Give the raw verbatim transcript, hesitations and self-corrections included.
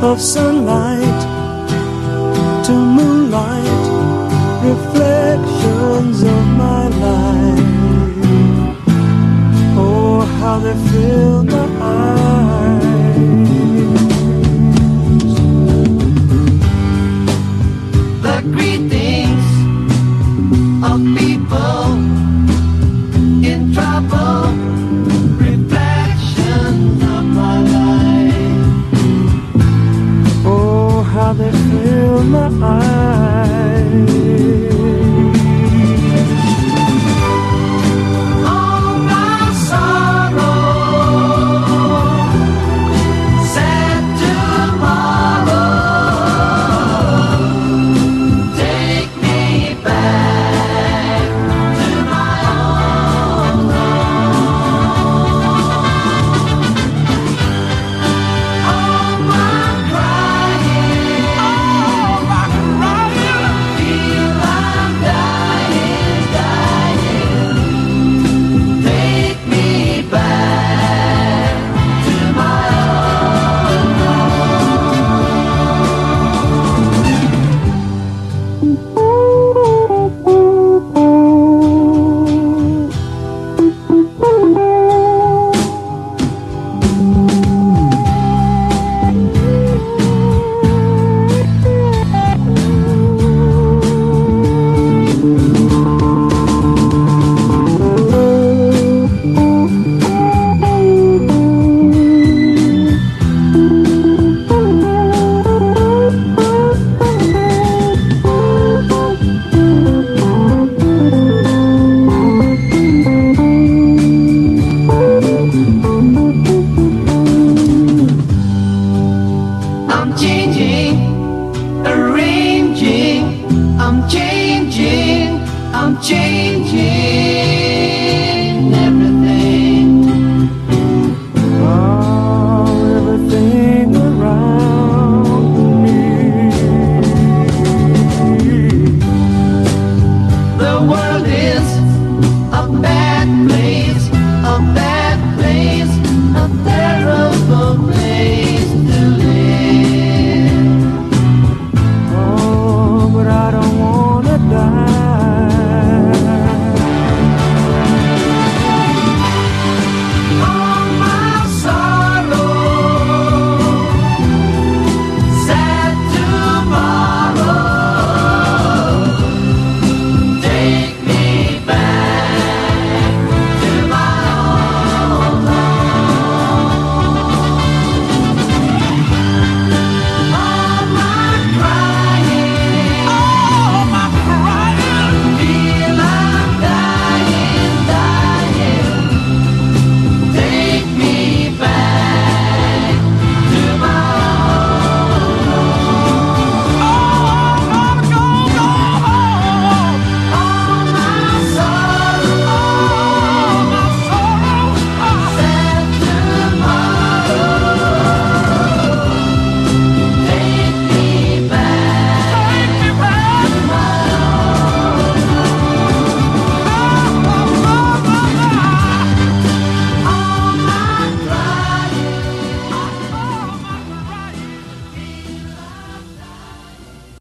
of sunlight to moonlight, reflections of my life. Oh, how they fill my eyes. The greetings of people in trouble, reflections of my life. Oh, how they fill my eyes. All my sorrow, sad tomorrow, take me back to my own home. All my crying, all my crying, feel I'm dying, dying. Take me back to my own I'm changing, arranging, I'm changing, I'm changing.